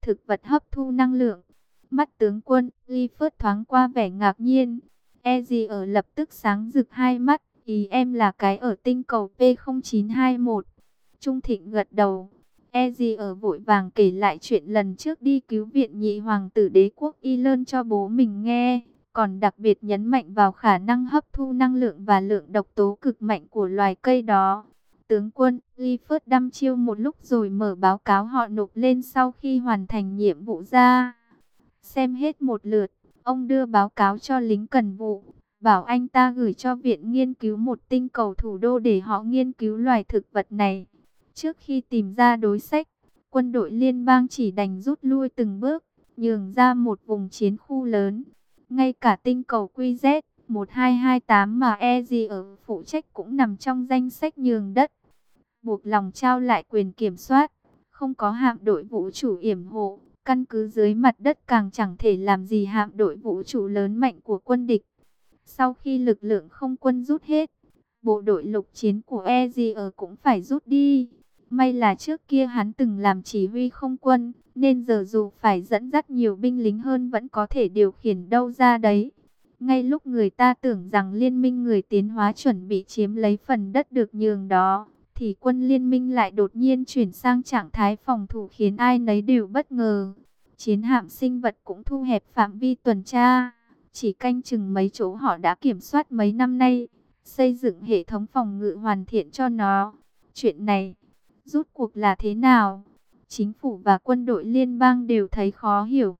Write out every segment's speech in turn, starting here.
thực vật hấp thu năng lượng. Mắt tướng quân Clifford thoáng qua vẻ ngạc nhiên. Ezio lập tức sáng rực hai mắt. Ý em là cái ở tinh cầu P0921. Trung Thịnh gật đầu. Ezio vội vàng kể lại chuyện lần trước đi cứu viện nhị hoàng tử đế quốc Ireland cho bố mình nghe. Còn đặc biệt nhấn mạnh vào khả năng hấp thu năng lượng và lượng độc tố cực mạnh của loài cây đó. Tướng quân Clifford đăm chiêu một lúc rồi mở báo cáo họ nộp lên sau khi hoàn thành nhiệm vụ ra. Xem hết một lượt, ông đưa báo cáo cho lính cần vụ, bảo anh ta gửi cho viện nghiên cứu một tinh cầu thủ đô để họ nghiên cứu loài thực vật này. Trước khi tìm ra đối sách, quân đội liên bang chỉ đành rút lui từng bước, nhường ra một vùng chiến khu lớn. Ngay cả tinh cầu QZ1228 mà Ezio phụ trách cũng nằm trong danh sách nhường đất, buộc lòng trao lại quyền kiểm soát. Không có hạm đội vũ trụ yểm hộ, căn cứ dưới mặt đất càng chẳng thể làm gì hạm đội vũ trụ lớn mạnh của quân địch. Sau khi lực lượng không quân rút hết, bộ đội lục chiến của Ezio cũng phải rút đi. May là trước kia hắn từng làm chỉ huy không quân, nên giờ dù phải dẫn dắt nhiều binh lính hơn vẫn có thể điều khiển đâu ra đấy. Ngay lúc người ta tưởng rằng liên minh người tiến hóa chuẩn bị chiếm lấy phần đất được nhường đó, thì quân liên minh lại đột nhiên chuyển sang trạng thái phòng thủ khiến ai nấy đều bất ngờ. Chiến hạm sinh vật cũng thu hẹp phạm vi tuần tra, chỉ canh chừng mấy chỗ họ đã kiểm soát mấy năm nay, xây dựng hệ thống phòng ngự hoàn thiện cho nó. Chuyện này, rút cuộc là thế nào? Chính phủ và quân đội liên bang đều thấy khó hiểu.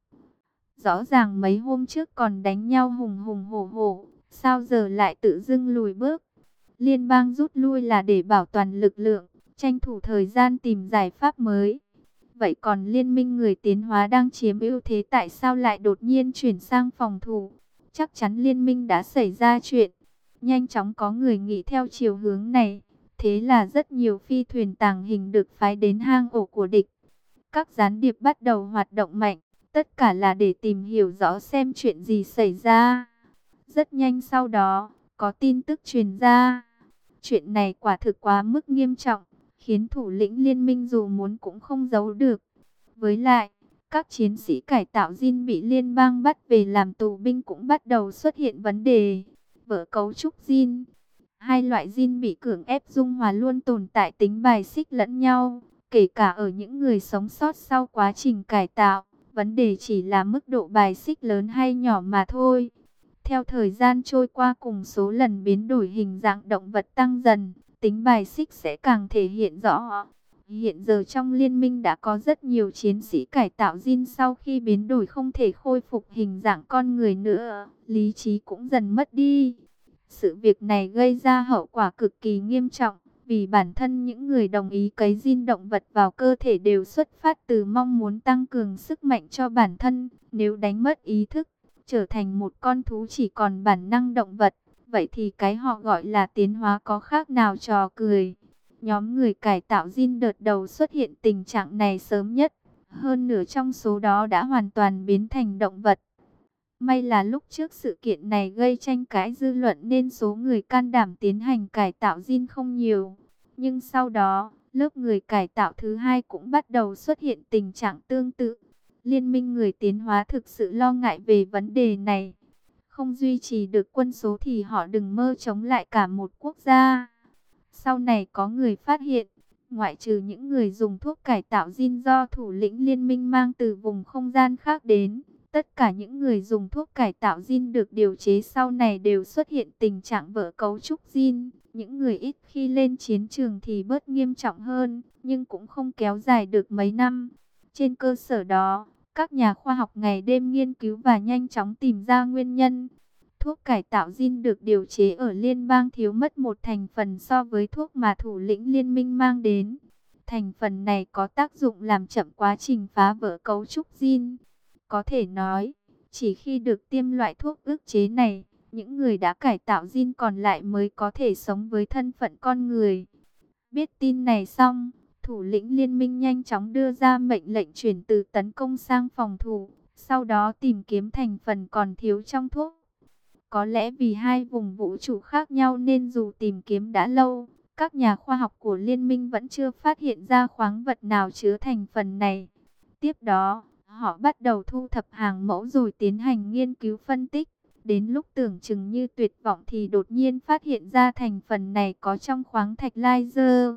Rõ ràng mấy hôm trước còn đánh nhau hùng hùng hổ hổ, sao giờ lại tự dưng lùi bước? Liên bang rút lui là để bảo toàn lực lượng, tranh thủ thời gian tìm giải pháp mới. Vậy còn liên minh người tiến hóa đang chiếm ưu thế tại sao lại đột nhiên chuyển sang phòng thủ? Chắc chắn liên minh đã xảy ra chuyện. Nhanh chóng có người nghĩ theo chiều hướng này. Thế là rất nhiều phi thuyền tàng hình được phái đến hang ổ của địch. Các gián điệp bắt đầu hoạt động mạnh. Tất cả là để tìm hiểu rõ xem chuyện gì xảy ra. Rất nhanh sau đó, có tin tức truyền ra. Chuyện này quả thực quá mức nghiêm trọng, khiến thủ lĩnh liên minh dù muốn cũng không giấu được. Với lại, các chiến sĩ cải tạo Jin bị liên bang bắt về làm tù binh cũng bắt đầu xuất hiện vấn đề. Vở cấu trúc Jin, hai loại Jin bị cưỡng ép dung hòa luôn tồn tại tính bài xích lẫn nhau, kể cả ở những người sống sót sau quá trình cải tạo. Vấn đề chỉ là mức độ bài xích lớn hay nhỏ mà thôi. Theo thời gian trôi qua cùng số lần biến đổi hình dạng động vật tăng dần, tính bài xích sẽ càng thể hiện rõ. Hiện giờ trong liên minh đã có rất nhiều chiến sĩ cải tạo Jin sau khi biến đổi không thể khôi phục hình dạng con người nữa, lý trí cũng dần mất đi. Sự việc này gây ra hậu quả cực kỳ nghiêm trọng, vì bản thân những người đồng ý cấy gene động vật vào cơ thể đều xuất phát từ mong muốn tăng cường sức mạnh cho bản thân. Nếu đánh mất ý thức, trở thành một con thú chỉ còn bản năng động vật, vậy thì cái họ gọi là tiến hóa có khác nào trò cười. Nhóm người cải tạo gene đợt đầu xuất hiện tình trạng này sớm nhất, hơn nửa trong số đó đã hoàn toàn biến thành động vật. May là lúc trước sự kiện này gây tranh cãi dư luận nên số người can đảm tiến hành cải tạo gene không nhiều. Nhưng sau đó, lớp người cải tạo thứ hai cũng bắt đầu xuất hiện tình trạng tương tự. Liên minh người tiến hóa thực sự lo ngại về vấn đề này. Không duy trì được quân số thì họ đừng mơ chống lại cả một quốc gia. Sau này có người phát hiện, ngoại trừ những người dùng thuốc cải tạo gene do thủ lĩnh liên minh mang từ vùng không gian khác đến, tất cả những người dùng thuốc cải tạo gene được điều chế sau này đều xuất hiện tình trạng vỡ cấu trúc gene. Những người ít khi lên chiến trường thì bớt nghiêm trọng hơn, nhưng cũng không kéo dài được mấy năm. Trên cơ sở đó, các nhà khoa học ngày đêm nghiên cứu và nhanh chóng tìm ra nguyên nhân. Thuốc cải tạo gene được điều chế ở liên bang thiếu mất một thành phần so với thuốc mà thủ lĩnh liên minh mang đến. Thành phần này có tác dụng làm chậm quá trình phá vỡ cấu trúc gene. Có thể nói, chỉ khi được tiêm loại thuốc ức chế này, những người đã cải tạo gene còn lại mới có thể sống với thân phận con người. Biết tin này xong, thủ lĩnh liên minh nhanh chóng đưa ra mệnh lệnh chuyển từ tấn công sang phòng thủ, sau đó tìm kiếm thành phần còn thiếu trong thuốc. Có lẽ vì hai vùng vũ trụ khác nhau nên dù tìm kiếm đã lâu, các nhà khoa học của liên minh vẫn chưa phát hiện ra khoáng vật nào chứa thành phần này. Tiếp đó, Họ bắt đầu thu thập hàng mẫu rồi tiến hành nghiên cứu phân tích. Đến lúc tưởng chừng như tuyệt vọng thì đột nhiên phát hiện ra thành phần này có trong khoáng thạch laser.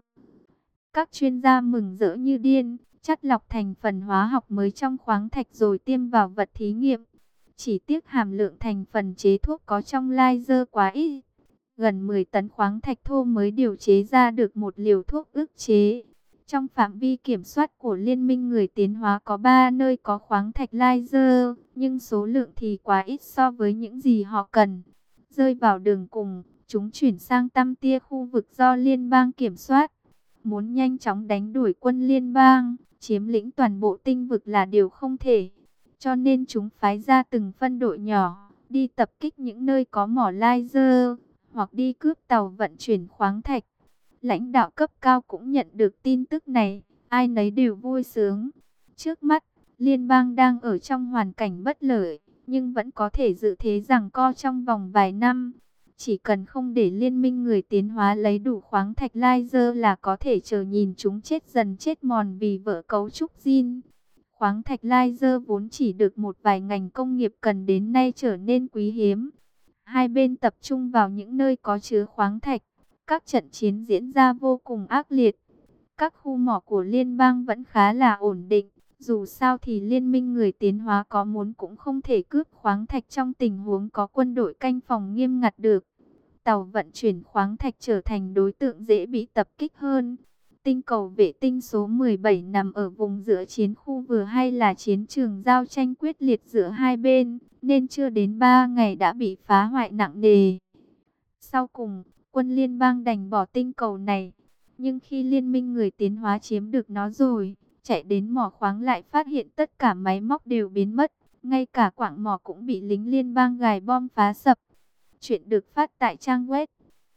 Các chuyên gia mừng rỡ như điên, chắt lọc thành phần hóa học mới trong khoáng thạch rồi tiêm vào vật thí nghiệm. Chỉ tiếc hàm lượng thành phần chế thuốc có trong laser quá ít. Gần 10 tấn khoáng thạch thô mới điều chế ra được một liều thuốc ức chế. Trong phạm vi kiểm soát của Liên minh người tiến hóa có 3 nơi có khoáng thạch laser, nhưng số lượng thì quá ít so với những gì họ cần. Rơi vào đường cùng, chúng chuyển sang tăm tia khu vực do liên bang kiểm soát. Muốn nhanh chóng đánh đuổi quân liên bang, chiếm lĩnh toàn bộ tinh vực là điều không thể. Cho nên chúng phái ra từng phân đội nhỏ, đi tập kích những nơi có mỏ laser, hoặc đi cướp tàu vận chuyển khoáng thạch. Lãnh đạo cấp cao cũng nhận được tin tức này, ai nấy đều vui sướng. Trước mắt, liên bang đang ở trong hoàn cảnh bất lợi, nhưng vẫn có thể dự thế giằng co trong vòng vài năm. Chỉ cần không để liên minh người tiến hóa lấy đủ khoáng thạch laser là có thể chờ nhìn chúng chết dần chết mòn vì vỡ cấu trúc gen. Khoáng thạch laser vốn chỉ được một vài ngành công nghiệp cần đến nay trở nên quý hiếm. Hai bên tập trung vào những nơi có chứa khoáng thạch. Các trận chiến diễn ra vô cùng ác liệt. Các khu mỏ của liên bang vẫn khá là ổn định. Dù sao thì liên minh người tiến hóa có muốn cũng không thể cướp khoáng thạch trong tình huống có quân đội canh phòng nghiêm ngặt được. Tàu vận chuyển khoáng thạch trở thành đối tượng dễ bị tập kích hơn. Tinh cầu vệ tinh số 17 nằm ở vùng giữa chiến khu vừa hay là chiến trường giao tranh quyết liệt giữa hai bên, nên chưa đến 3 ngày đã bị phá hoại nặng nề. Sau cùng, quân liên bang đành bỏ tinh cầu này. Nhưng khi liên minh người tiến hóa chiếm được nó rồi, chạy đến mỏ khoáng lại phát hiện tất cả máy móc đều biến mất. Ngay cả quặng mỏ cũng bị lính liên bang gài bom phá sập. Chuyện được phát tại trang web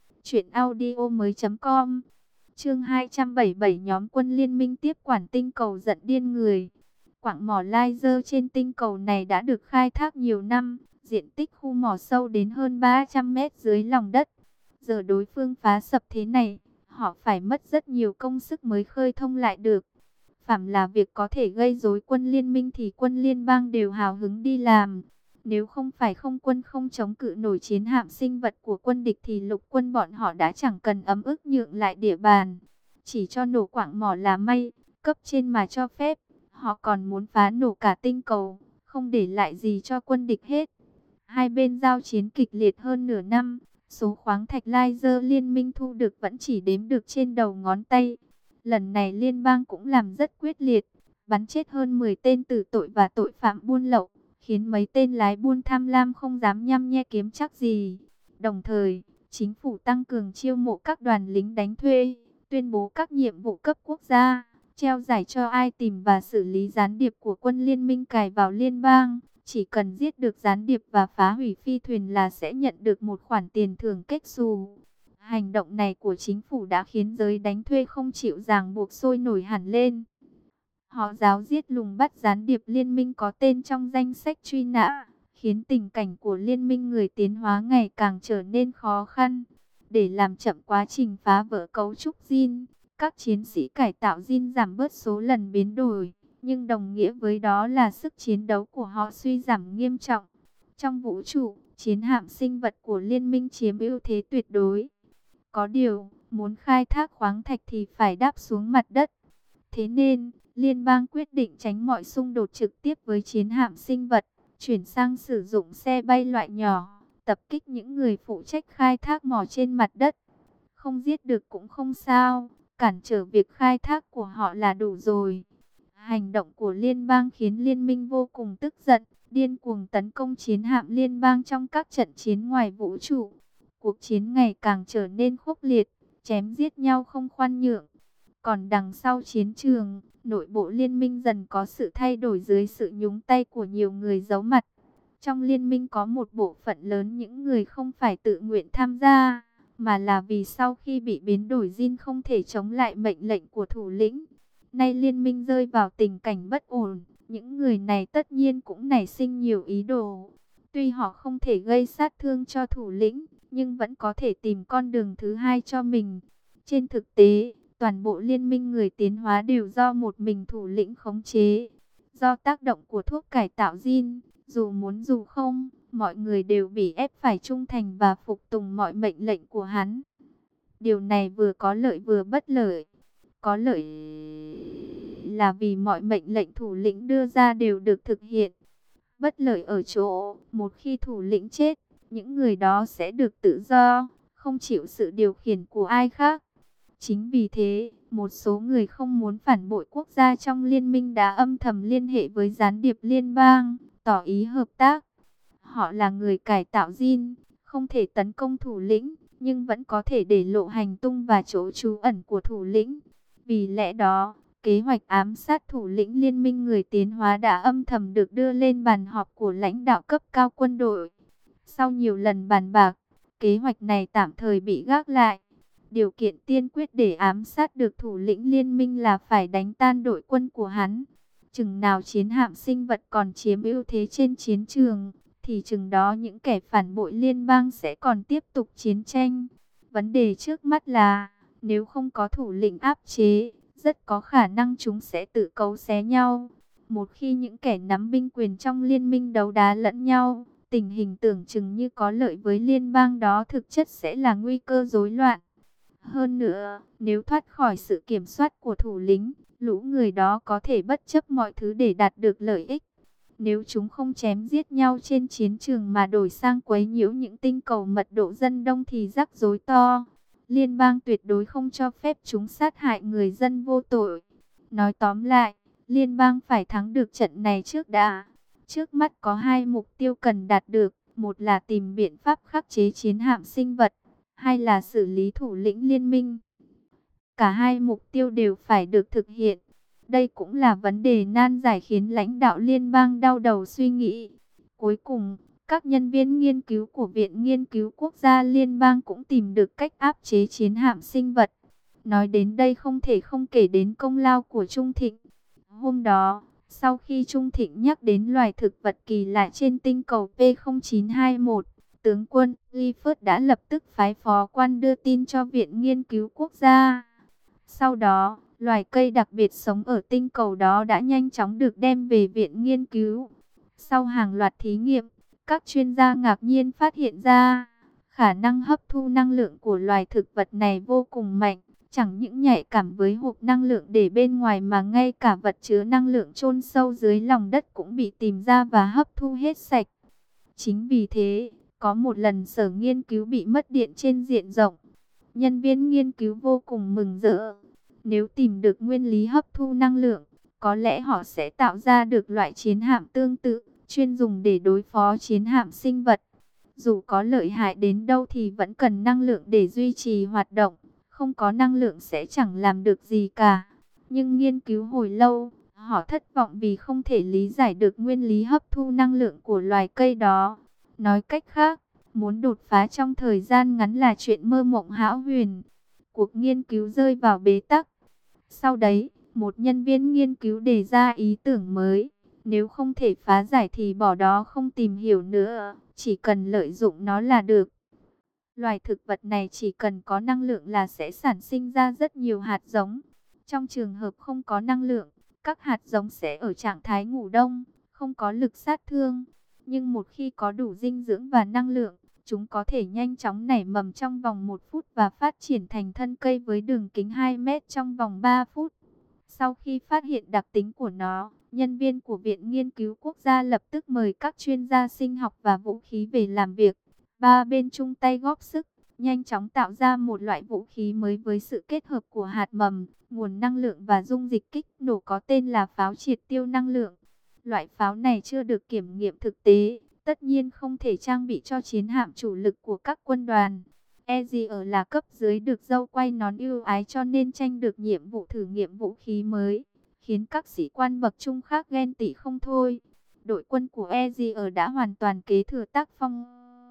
truyệnaudiomoi.com. Chương 277, nhóm quân liên minh tiếp quản tinh cầu giận điên người. Quặng mỏ laser trên tinh cầu này đã được khai thác nhiều năm, diện tích khu mỏ sâu đến hơn 300 mét dưới lòng đất. Giờ đối phương phá sập thế này, họ phải mất rất nhiều công sức mới khơi thông lại được. Phàm là việc có thể gây rối quân liên minh thì quân liên bang đều hào hứng đi làm. Nếu không phải không quân không chống cự nổi chiến hạm sinh vật của quân địch thì lục quân bọn họ đã chẳng cần ấm ức nhượng lại địa bàn. Chỉ cho nổ quặng mỏ là may, cấp trên mà cho phép. Họ còn muốn phá nổ cả tinh cầu, không để lại gì cho quân địch hết. Hai bên giao chiến kịch liệt hơn nửa năm. Số khoáng thạch laser liên minh thu được vẫn chỉ đếm được trên đầu ngón tay. Lần này liên bang cũng làm rất quyết liệt, bắn chết hơn 10 tên tử tội và tội phạm buôn lậu, khiến mấy tên lái buôn tham lam không dám nhăm nhe kiếm chắc gì. Đồng thời, chính phủ tăng cường chiêu mộ các đoàn lính đánh thuê, tuyên bố các nhiệm vụ cấp quốc gia, treo giải cho ai tìm và xử lý gián điệp của quân liên minh cài vào liên bang. Chỉ cần giết được gián điệp và phá hủy phi thuyền là sẽ nhận được một khoản tiền thưởng kết xù. Hành động này của chính phủ đã khiến giới đánh thuê không chịu ràng buộc sôi nổi hẳn lên. Họ giáo giết lùng bắt gián điệp liên minh có tên trong danh sách truy nã, khiến tình cảnh của liên minh người tiến hóa ngày càng trở nên khó khăn. Để làm chậm quá trình phá vỡ cấu trúc gen, các chiến sĩ cải tạo gen giảm bớt số lần biến đổi. Nhưng đồng nghĩa với đó là sức chiến đấu của họ suy giảm nghiêm trọng. Trong vũ trụ, chiến hạm sinh vật của liên minh chiếm ưu thế tuyệt đối. Có điều, muốn khai thác khoáng thạch thì phải đáp xuống mặt đất. Thế nên, liên bang quyết định tránh mọi xung đột trực tiếp với chiến hạm sinh vật, chuyển sang sử dụng xe bay loại nhỏ, tập kích những người phụ trách khai thác mỏ trên mặt đất. Không giết được cũng không sao, cản trở việc khai thác của họ là đủ rồi. Hành động của liên bang khiến liên minh vô cùng tức giận, điên cuồng tấn công chiến hạm liên bang trong các trận chiến ngoài vũ trụ. Cuộc chiến ngày càng trở nên khốc liệt, chém giết nhau không khoan nhượng. Còn đằng sau chiến trường, nội bộ liên minh dần có sự thay đổi dưới sự nhúng tay của nhiều người giấu mặt. Trong liên minh có một bộ phận lớn những người không phải tự nguyện tham gia, mà là vì sau khi bị biến đổi gen không thể chống lại mệnh lệnh của thủ lĩnh. Nay liên minh rơi vào tình cảnh bất ổn, những người này tất nhiên cũng nảy sinh nhiều ý đồ. Tuy họ không thể gây sát thương cho thủ lĩnh, nhưng vẫn có thể tìm con đường thứ hai cho mình. Trên thực tế, toàn bộ liên minh người tiến hóa đều do một mình thủ lĩnh khống chế. Do tác động của thuốc cải tạo gene, dù muốn dù không, mọi người đều bị ép phải trung thành và phục tùng mọi mệnh lệnh của hắn. Điều này vừa có lợi vừa bất lợi. Có lợi là vì mọi mệnh lệnh thủ lĩnh đưa ra đều được thực hiện. Bất lợi ở chỗ, một khi thủ lĩnh chết, những người đó sẽ được tự do, không chịu sự điều khiển của ai khác. Chính vì thế, một số người không muốn phản bội quốc gia trong liên minh đã âm thầm liên hệ với gián điệp liên bang, tỏ ý hợp tác. Họ là người cải tạo gene, không thể tấn công thủ lĩnh, nhưng vẫn có thể để lộ hành tung và chỗ trú ẩn của thủ lĩnh. Vì lẽ đó, kế hoạch ám sát thủ lĩnh liên minh người tiến hóa đã âm thầm được đưa lên bàn họp của lãnh đạo cấp cao quân đội. Sau nhiều lần bàn bạc, kế hoạch này tạm thời bị gác lại. Điều kiện tiên quyết để ám sát được thủ lĩnh liên minh là phải đánh tan đội quân của hắn. Chừng nào chiến hạm sinh vật còn chiếm ưu thế trên chiến trường, thì chừng đó những kẻ phản bội liên bang sẽ còn tiếp tục chiến tranh. Vấn đề trước mắt là, nếu không có thủ lĩnh áp chế, rất có khả năng chúng sẽ tự cấu xé nhau. Một khi những kẻ nắm binh quyền trong liên minh đấu đá lẫn nhau, tình hình tưởng chừng như có lợi với liên bang đó thực chất sẽ là nguy cơ rối loạn. Hơn nữa, nếu thoát khỏi sự kiểm soát của thủ lĩnh, lũ người đó có thể bất chấp mọi thứ để đạt được lợi ích. Nếu chúng không chém giết nhau trên chiến trường mà đổi sang quấy nhiễu những tinh cầu mật độ dân đông thì rắc rối to. Liên bang tuyệt đối không cho phép chúng sát hại người dân vô tội. Nói tóm lại, liên bang phải thắng được trận này trước đã. Trước mắt có hai mục tiêu cần đạt được, một là tìm biện pháp khắc chế chiến hạm sinh vật, hai là xử lý thủ lĩnh liên minh. Cả hai mục tiêu đều phải được thực hiện. Đây cũng là vấn đề nan giải khiến lãnh đạo liên bang đau đầu suy nghĩ. Cuối cùng, các nhân viên nghiên cứu của Viện Nghiên cứu Quốc gia Liên bang cũng tìm được cách áp chế chiến hạm sinh vật. Nói đến đây không thể không kể đến công lao của Trung Thịnh. Hôm đó, sau khi Trung Thịnh nhắc đến loài thực vật kỳ lạ trên tinh cầu P0921, tướng quân Clifford đã lập tức phái phó quan đưa tin cho Viện Nghiên cứu Quốc gia. Sau đó, loài cây đặc biệt sống ở tinh cầu đó đã nhanh chóng được đem về viện nghiên cứu. Sau hàng loạt thí nghiệm, các chuyên gia ngạc nhiên phát hiện ra, khả năng hấp thu năng lượng của loài thực vật này vô cùng mạnh. Chẳng những nhạy cảm với hộp năng lượng để bên ngoài mà ngay cả vật chứa năng lượng chôn sâu dưới lòng đất cũng bị tìm ra và hấp thu hết sạch. Chính vì thế, có một lần sở nghiên cứu bị mất điện trên diện rộng. Nhân viên nghiên cứu vô cùng mừng rỡ. Nếu tìm được nguyên lý hấp thu năng lượng, có lẽ họ sẽ tạo ra được loại chiến hạm tương tự, chuyên dùng để đối phó chiến hạm sinh vật. Dù có lợi hại đến đâu thì vẫn cần năng lượng để duy trì hoạt động. Không có năng lượng sẽ chẳng làm được gì cả. Nhưng nghiên cứu hồi lâu, họ thất vọng vì không thể lý giải được nguyên lý hấp thu năng lượng của loài cây đó. Nói cách khác, muốn đột phá trong thời gian ngắn là chuyện mơ mộng hão huyền. Cuộc nghiên cứu rơi vào bế tắc. Sau đấy, một nhân viên nghiên cứu đề ra ý tưởng mới. Nếu không thể phá giải thì bỏ đó không tìm hiểu nữa, chỉ cần lợi dụng nó là được. Loài thực vật này chỉ cần có năng lượng là sẽ sản sinh ra rất nhiều hạt giống. Trong trường hợp không có năng lượng, các hạt giống sẽ ở trạng thái ngủ đông, không có lực sát thương. Nhưng một khi có đủ dinh dưỡng và năng lượng, chúng có thể nhanh chóng nảy mầm trong vòng 1 phút và phát triển thành thân cây với đường kính 2 mét trong vòng 3 phút. Sau khi phát hiện đặc tính của nó, nhân viên của Viện Nghiên cứu Quốc gia lập tức mời các chuyên gia sinh học và vũ khí về làm việc. Ba bên chung tay góp sức, nhanh chóng tạo ra một loại vũ khí mới với sự kết hợp của hạt mầm, nguồn năng lượng và dung dịch kích nổ có tên là pháo triệt tiêu năng lượng. Loại pháo này chưa được kiểm nghiệm thực tế, tất nhiên không thể trang bị cho chiến hạm chủ lực của các quân đoàn. Ezier là cấp dưới được dâu quay nón ưu ái cho nên tranh được nhiệm vụ thử nghiệm vũ khí mới, khiến các sĩ quan bậc trung khác ghen tị không thôi. Đội quân của Ezier đã hoàn toàn kế thừa tác phong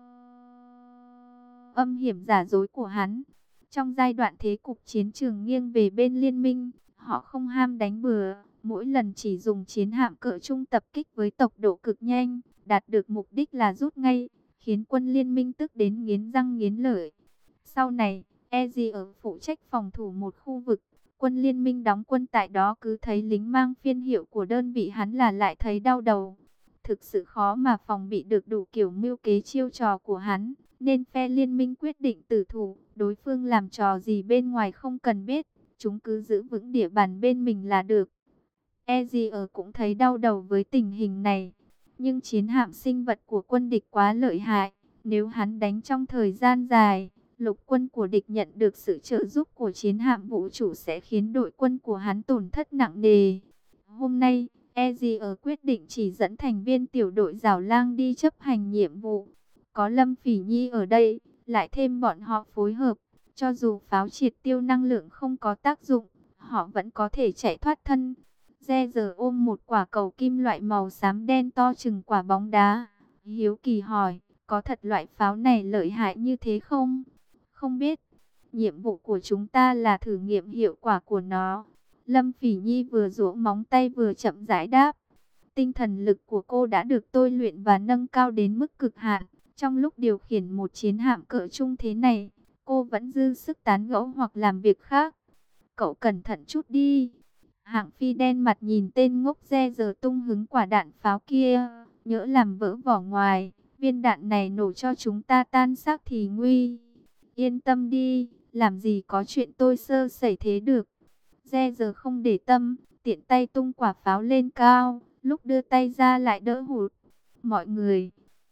âm hiểm giả dối của hắn. Trong giai đoạn thế cục chiến trường nghiêng về bên liên minh, họ không ham đánh bừa, mỗi lần chỉ dùng chiến hạm cỡ trung tập kích với tốc độ cực nhanh, đạt được mục đích là rút ngay, khiến quân liên minh tức đến nghiến răng nghiến lợi. Sau này, Ezier phụ trách phòng thủ một khu vực, Quân liên minh đóng quân tại đó cứ thấy lính mang phiên hiệu của đơn vị hắn là lại thấy đau đầu. Thực sự khó mà phòng bị được đủ kiểu mưu kế chiêu trò của hắn, nên phe liên minh quyết định tử thủ. Đối phương làm trò gì bên ngoài không cần biết, chúng cứ giữ vững địa bàn bên mình là được. Ezier cũng thấy đau đầu với tình hình này, nhưng chiến hạm sinh vật của quân địch quá lợi hại. Nếu hắn đánh trong thời gian dài, lục quân của địch nhận được sự trợ giúp của chiến hạm vũ trụ sẽ khiến đội quân của hắn tổn thất nặng nề. Hôm nay, Ezier quyết định chỉ dẫn thành viên tiểu đội Giảo Lang đi chấp hành nhiệm vụ. Có Lâm Phỉ Nhi ở đây, lại thêm bọn họ phối hợp, cho dù pháo triệt tiêu năng lượng không có tác dụng, họ vẫn có thể chạy thoát thân. Giờ ôm một quả cầu kim loại màu xám đen to chừng quả bóng đá. Hiếu kỳ hỏi, có thật loại pháo này lợi hại như thế không? Không biết. Nhiệm vụ của chúng ta là thử nghiệm hiệu quả của nó. Lâm Phỉ Nhi vừa duỗi móng tay vừa chậm rãi đáp. Tinh thần lực của cô đã được tôi luyện và nâng cao đến mức cực hạn. Trong lúc điều khiển một chiến hạm cỡ trung thế này, cô vẫn dư sức tán gẫu hoặc làm việc khác. Cậu cẩn thận chút đi. Hạng Phi đen mặt nhìn tên ngốc giờ tung hứng quả đạn pháo kia, nhỡ làm vỡ vỏ ngoài, viên đạn này nổ cho chúng ta tan xác thì nguy. Yên tâm đi, làm gì có chuyện tôi sơ sẩy thế được. Giờ không để tâm, tiện tay tung quả pháo lên cao, lúc đưa tay ra lại đỡ hụt. Mọi người,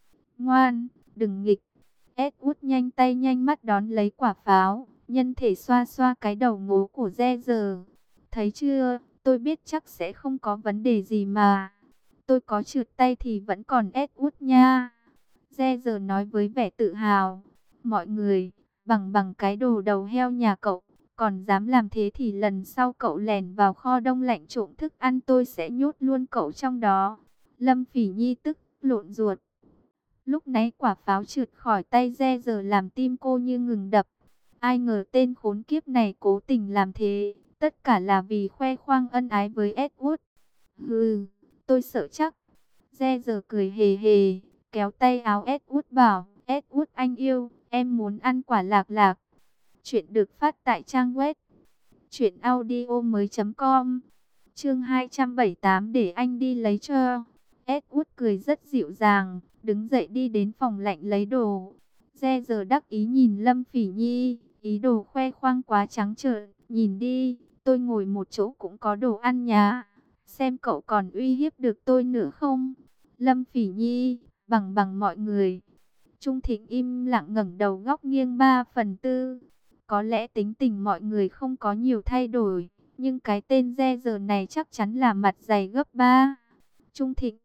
ngoan, đừng nghịch. Edward nhanh tay nhanh mắt đón lấy quả pháo, nhân thể xoa xoa cái đầu ngố của giờ. Thấy chưa, tôi biết chắc sẽ không có vấn đề gì mà. Tôi có trượt tay thì vẫn còn Edward nha. Giờ nói với vẻ tự hào. Mọi người, bằng cái đồ đầu heo nhà cậu, còn dám làm thế thì lần sau cậu lèn vào kho đông lạnh trộm thức ăn tôi sẽ nhốt luôn cậu trong đó. Lâm Phỉ Nhi tức lộn ruột. Lúc nãy quả pháo trượt khỏi tay giờ làm tim cô như ngừng đập. Ai ngờ tên khốn kiếp này cố tình làm thế. Tất cả là vì khoe khoang ân ái với Edward. Hừ, tôi sợ chắc. Giờ cười hề hề, kéo tay áo Edward bảo, Edward anh yêu, em muốn ăn quả lạc lạc. Chuyện được phát tại trang web truyệnaudiomoi.com. Chương 278 để anh đi lấy cho. Edward cười rất dịu dàng, đứng dậy đi đến phòng lạnh lấy đồ. Giờ đắc ý nhìn Lâm Phỉ Nhi, ý đồ khoe khoang quá trắng trợn, nhìn đi, tôi ngồi một chỗ cũng có đồ ăn nhá. Xem cậu còn uy hiếp được tôi nữa không? Lâm Phỉ Nhi, bằng mọi người. Trung Thịnh im lặng ngẩng đầu góc nghiêng 3/4. Có lẽ tính tình mọi người không có nhiều thay đổi, nhưng cái tên giờ này chắc chắn là mặt dày gấp 3. Trung Thịnh,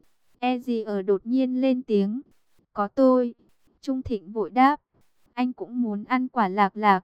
ở đột nhiên lên tiếng. Có tôi. Trung Thịnh vội đáp. Anh cũng muốn ăn quả lạc lạc.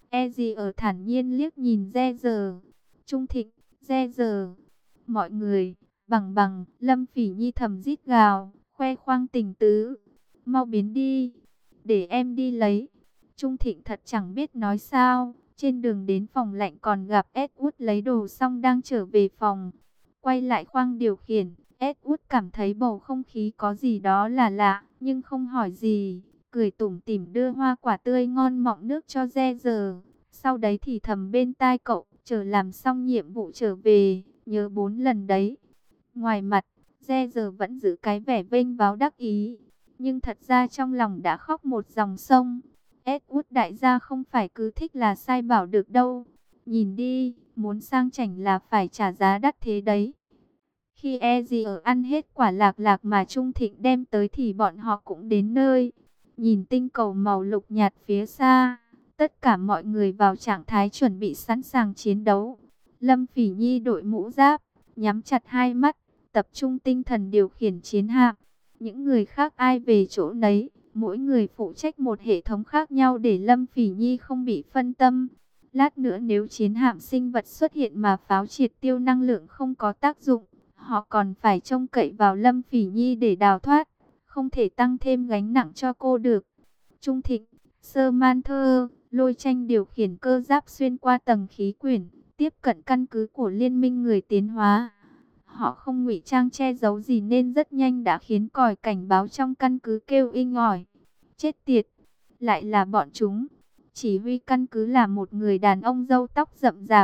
ở thản nhiên liếc nhìn giờ. Trung Thịnh, giờ. Mọi người, bằng, Lâm Phỉ Nhi thầm rít gào, khoe khoang tình tứ. Mau biến đi, để em đi lấy. Trung Thịnh thật chẳng biết nói sao. Trên đường đến phòng lạnh còn gặp Edward lấy đồ xong đang trở về phòng. Quay lại khoang điều khiển, Edward cảm thấy bầu không khí có gì đó là lạ, nhưng không hỏi gì. Cười tủm tỉm đưa hoa quả tươi ngon mọng nước cho giờ. Sau đấy thì thầm bên tai cậu, chờ làm xong nhiệm vụ trở về, nhớ 4 lần đấy. Ngoài mặt, giờ vẫn giữ cái vẻ vênh váo đắc ý, nhưng thật ra trong lòng đã khóc một dòng sông. Edward đại gia không phải cứ thích là sai bảo được đâu. Nhìn đi, muốn sang chảnh là phải trả giá đắt thế đấy. Khi Ezier ăn hết quả lạc lạc mà Trung Thịnh đem tới thì bọn họ cũng đến nơi. Nhìn tinh cầu màu lục nhạt phía xa, tất cả mọi người vào trạng thái chuẩn bị sẵn sàng chiến đấu. Lâm Phỉ Nhi đội mũ giáp, nhắm chặt hai mắt, tập trung tinh thần điều khiển chiến hạm. Những người khác ai về chỗ nấy, mỗi người phụ trách một hệ thống khác nhau để Lâm Phỉ Nhi không bị phân tâm. Lát nữa nếu chiến hạm sinh vật xuất hiện mà pháo triệt tiêu năng lượng không có tác dụng, họ còn phải trông cậy vào Lâm Phỉ Nhi để đào thoát, không thể tăng thêm gánh nặng cho cô được. Trung Thịnh, Sơ Man Thơ, Lôi Tranh điều khiển cơ giáp xuyên qua tầng khí quyển, tiếp cận căn cứ của Liên minh người tiến hóa. Họ không ngụy trang che giấu gì nên rất nhanh đã khiến còi cảnh báo trong căn cứ kêu inh ỏi. Chết tiệt, lại là bọn chúng. Chỉ huy căn cứ là một người đàn ông râu tóc rậm rạp,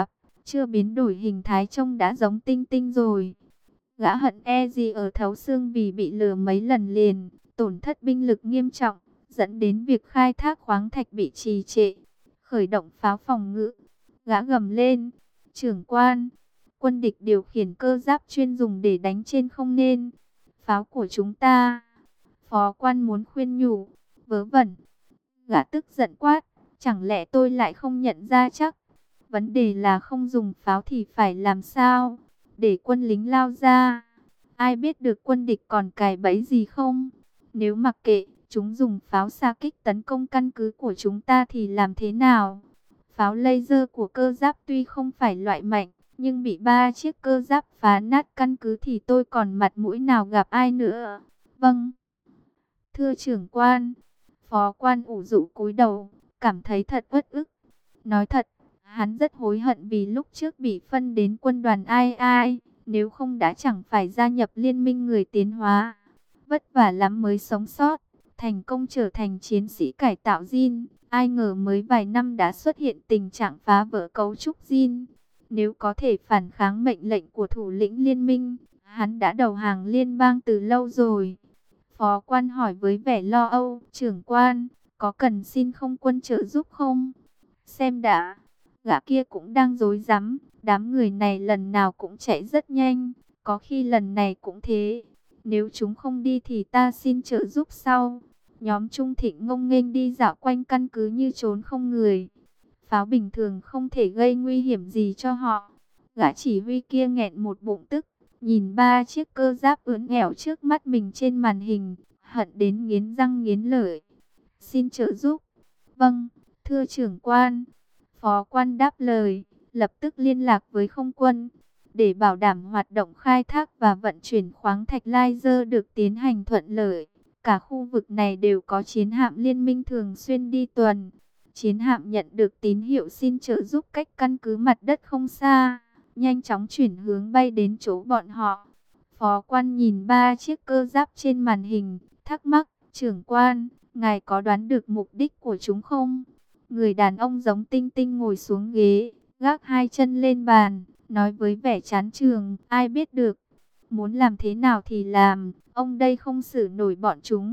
chưa biến đổi hình thái trông đã giống tinh tinh rồi. Gã hận gì ở thấu xương vì bị lừa mấy lần liền, tổn thất binh lực nghiêm trọng, dẫn đến việc khai thác khoáng thạch bị trì trệ. Khởi động pháo phòng ngự, gã gầm lên, trưởng quan, quân địch điều khiển cơ giáp chuyên dùng để đánh trên không nên. Pháo của chúng ta. Phó quan muốn khuyên nhủ, vớ vẩn. Gã tức giận quát, chẳng lẽ tôi lại không nhận ra chắc. Vấn đề là không dùng pháo thì phải làm sao? Để quân lính lao ra. Ai biết được quân địch còn cài bẫy gì không? Nếu mặc kệ, chúng dùng pháo xa kích tấn công căn cứ của chúng ta thì làm thế nào? Pháo laser của cơ giáp tuy không phải loại mạnh, nhưng bị 3 chiếc cơ giáp phá nát căn cứ thì tôi còn mặt mũi nào gặp ai nữa? Vâng. Thưa trưởng quan, phó quan ủ rũ cúi đầu, cảm thấy thật uất ức. Nói thật, hắn rất hối hận vì lúc trước bị phân đến quân đoàn ai ai, nếu không đã chẳng phải gia nhập liên minh người tiến hóa. Vất vả lắm mới sống sót, thành công trở thành chiến sĩ cải tạo gene. Ai ngờ mới vài năm đã xuất hiện tình trạng phá vỡ cấu trúc gene. Nếu có thể phản kháng mệnh lệnh của thủ lĩnh liên minh, hắn đã đầu hàng liên bang từ lâu rồi. Phó quan hỏi với vẻ lo âu, trưởng quan, có cần xin không quân trợ giúp không? Xem đã, gã kia cũng đang rối rắm, đám người này lần nào cũng chạy rất nhanh, có khi lần này cũng thế. Nếu chúng không đi thì ta xin trợ giúp sau. Nhóm Trung Thịnh ngông nghênh đi dạo quanh căn cứ như trốn không người. Pháo bình thường không thể gây nguy hiểm gì cho họ. Gã chỉ huy kia nghẹn một bụng tức, nhìn 3 chiếc cơ giáp ướn ẻo trước mắt mình trên màn hình, hận đến nghiến răng nghiến lợi. Xin trợ giúp. Vâng, thưa trưởng quan. Phó quan đáp lời, lập tức liên lạc với không quân. Để bảo đảm hoạt động khai thác và vận chuyển khoáng thạch laser được tiến hành thuận lợi, cả khu vực này đều có chiến hạm liên minh thường xuyên đi tuần. Chiến hạm nhận được tín hiệu xin trợ giúp cách căn cứ mặt đất không xa, nhanh chóng chuyển hướng bay đến chỗ bọn họ. Phó quan nhìn 3 chiếc cơ giáp trên màn hình, thắc mắc, trưởng quan, ngài có đoán được mục đích của chúng không? Người đàn ông giống tinh tinh ngồi xuống ghế, gác 2 chân lên bàn, nói với vẻ chán chường, ai biết được. Muốn làm thế nào thì làm, ông đây không xử nổi bọn chúng.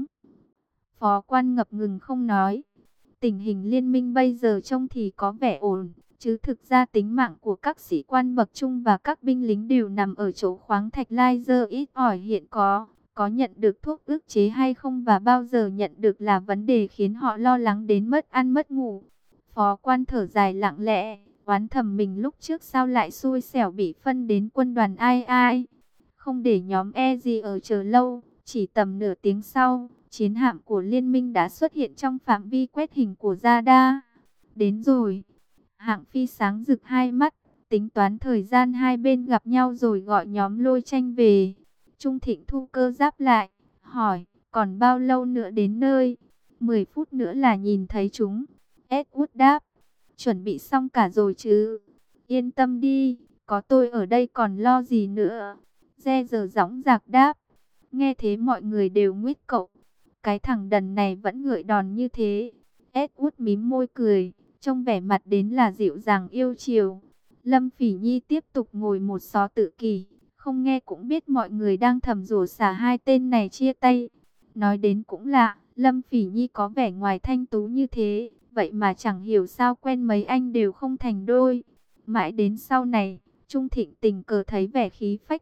Phó quan ngập ngừng không nói. Tình hình liên minh bây giờ trông thì có vẻ ổn, chứ thực ra tính mạng của các sĩ quan bậc trung và các binh lính đều nằm ở chỗ khoáng thạch laser ít ỏi hiện có. Có nhận được thuốc ức chế hay không và bao giờ nhận được là vấn đề khiến họ lo lắng đến mất ăn mất ngủ. Phó quan thở dài lặng lẽ, oán thầm mình lúc trước sao lại xui xẻo bị phân đến quân đoàn ai ai. Không để nhóm gì ở chờ lâu, chỉ tầm nửa tiếng sau, chiến hạm của liên minh đã xuất hiện trong phạm vi quét hình của radar. Đến rồi. Hạng Phi sáng rực hai mắt, tính toán thời gian hai bên gặp nhau rồi gọi nhóm Lôi Tranh về. Trung Thịnh thu cơ giáp lại, hỏi, còn bao lâu nữa đến nơi? 10 phút nữa là nhìn thấy chúng. Edward đáp, chuẩn bị xong cả rồi chứ? Yên tâm đi, có tôi ở đây còn lo gì nữa? Re giờ dõng dạc đáp. Nghe thế mọi người đều nguyết cậu. Cái thằng đần này vẫn ngợi đòn như thế. Edward mím môi cười, trông vẻ mặt đến là dịu dàng yêu chiều. Lâm Phỉ Nhi tiếp tục ngồi một xó tự kỷ. Không nghe cũng biết mọi người đang thầm rủa xả hai tên này chia tay. Nói đến cũng lạ, Lâm Phỉ Nhi có vẻ ngoài thanh tú như thế, vậy mà chẳng hiểu sao quen mấy anh đều không thành đôi. Mãi đến sau này, Trung Thịnh tình cờ thấy vẻ khí phách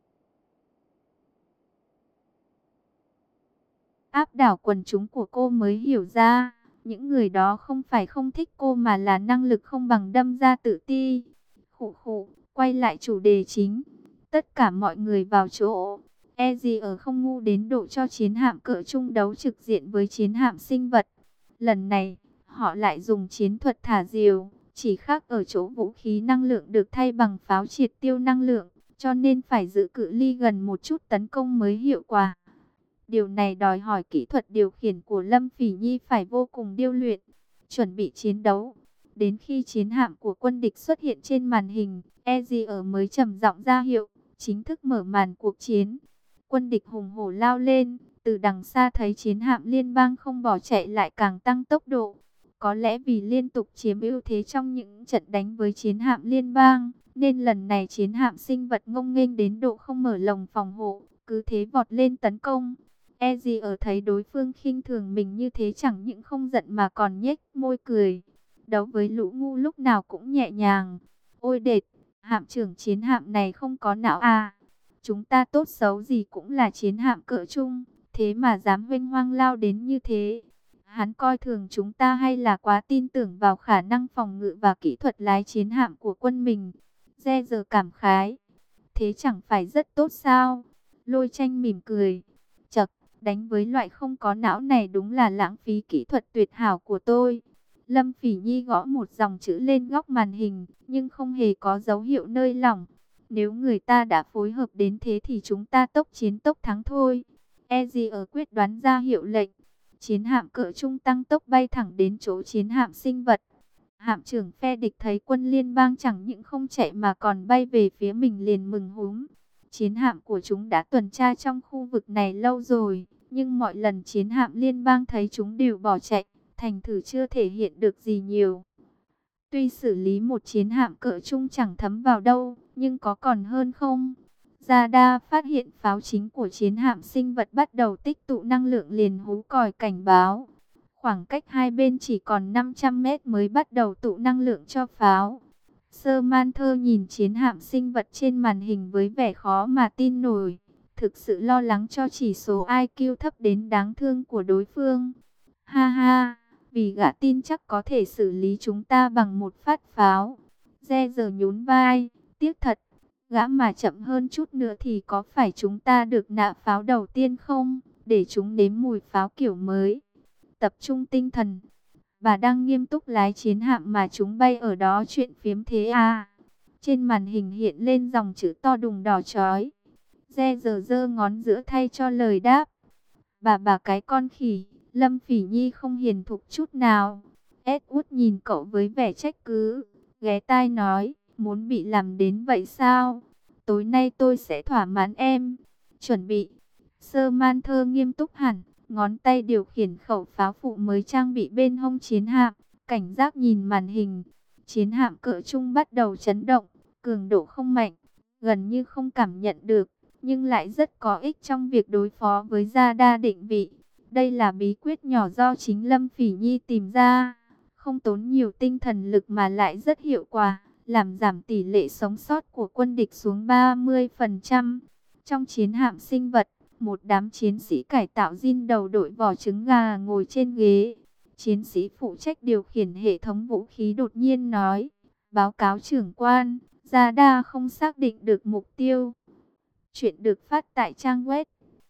áp đảo quần chúng của cô mới hiểu ra, những người đó không phải không thích cô mà là năng lực không bằng đâm ra tự ti. Khụ khụ, quay lại chủ đề chính. Tất cả mọi người vào chỗ. Gì ở không ngu đến độ cho chiến hạm cỡ trung đấu trực diện với chiến hạm sinh vật. Lần này, họ lại dùng chiến thuật thả diều, chỉ khác ở chỗ vũ khí năng lượng được thay bằng pháo triệt tiêu năng lượng, cho nên phải giữ cự ly gần một chút tấn công mới hiệu quả. Điều này đòi hỏi kỹ thuật điều khiển của Lâm Phỉ Nhi phải vô cùng điêu luyện, chuẩn bị chiến đấu. Đến khi chiến hạm của quân địch xuất hiện trên màn hình, Ezier mới trầm giọng ra hiệu, chính thức mở màn cuộc chiến. Quân địch hùng hổ lao lên, từ đằng xa thấy chiến hạm liên bang không bỏ chạy lại càng tăng tốc độ. Có lẽ vì liên tục chiếm ưu thế trong những trận đánh với chiến hạm liên bang, nên lần này chiến hạm sinh vật ngông nghênh đến độ không mở lồng phòng hộ, cứ thế vọt lên tấn công. Ezzy ở thấy đối phương khinh thường mình như thế chẳng những không giận mà còn nhếch môi cười. Đấu với lũ ngu lúc nào cũng nhẹ nhàng. Ôi đệt, hạm trưởng chiến hạm này không có não à. Chúng ta tốt xấu gì cũng là chiến hạm cỡ trung, thế mà dám vênh hoang lao đến như thế. Hắn coi thường chúng ta hay là quá tin tưởng vào khả năng phòng ngự và kỹ thuật lái chiến hạm của quân mình? Re giờ cảm khái. Thế chẳng phải rất tốt sao? Lôi Tranh mỉm cười. Chậc, đánh với loại không có não này đúng là lãng phí kỹ thuật tuyệt hảo của tôi. Lâm Phỉ Nhi gõ một dòng chữ lên góc màn hình, nhưng không hề có dấu hiệu nơi lỏng. Nếu người ta đã phối hợp đến thế thì chúng ta tốc chiến tốc thắng thôi. Ezzy ở quyết đoán ra hiệu lệnh. Chiến hạm cỡ trung tăng tốc bay thẳng đến chỗ chiến hạm sinh vật. Hạm trưởng phe địch thấy quân liên bang chẳng những không chạy mà còn bay về phía mình liền mừng húm. Chiến hạm của chúng đã tuần tra trong khu vực này lâu rồi, nhưng mọi lần chiến hạm liên bang thấy chúng đều bỏ chạy, thành thử chưa thể hiện được gì nhiều. Tuy xử lý một chiến hạm cỡ trung chẳng thấm vào đâu, nhưng có còn hơn không? Radar phát hiện pháo chính của chiến hạm sinh vật bắt đầu tích tụ năng lượng liền hú còi cảnh báo. Khoảng cách hai bên chỉ còn 500 mét mới bắt đầu tụ năng lượng cho pháo. Samantha nhìn chiến hạm sinh vật trên màn hình với vẻ khó mà tin nổi. Thực sự lo lắng cho chỉ số IQ thấp đến đáng thương của đối phương. Ha ha, vì gã tin chắc có thể xử lý chúng ta bằng một phát pháo. Re giờ nhún vai, tiếc thật. Gã mà chậm hơn chút nữa thì có phải chúng ta được nã pháo đầu tiên không? Để chúng nếm mùi pháo kiểu mới. Tập trung tinh thần. Bà đang nghiêm túc lái chiến hạm mà chúng bay ở đó chuyện phiếm thế à? Trên màn hình hiện lên dòng chữ to đùng đỏ chói. Re giờ giơ ngón giữa thay cho lời đáp. Bà cái con khỉ, Lâm Phỉ Nhi không hiền thục chút nào. Edward nhìn cậu với vẻ trách cứ, ghé tai nói, muốn bị làm đến vậy sao? Tối nay tôi sẽ thỏa mãn em. Chuẩn bị. Samantha nghiêm túc hẳn, ngón tay điều khiển khẩu pháo phụ mới trang bị bên hông chiến hạm, cảnh giác nhìn màn hình. Chiến hạm cỡ trung bắt đầu chấn động, cường độ không mạnh, gần như không cảm nhận được, nhưng lại rất có ích trong việc đối phó với radar định vị. Đây là bí quyết nhỏ do chính Lâm Phỉ Nhi tìm ra, không tốn nhiều tinh thần lực mà lại rất hiệu quả, làm giảm tỷ lệ sống sót của quân địch xuống 30%. Trong chiến hạm sinh vật, một đám chiến sĩ cải tạo Jin đầu đội vỏ trứng gà ngồi trên ghế. Chiến sĩ phụ trách điều khiển hệ thống vũ khí đột nhiên nói, báo cáo trưởng quan, radar không xác định được mục tiêu. Chuyện được phát tại trang web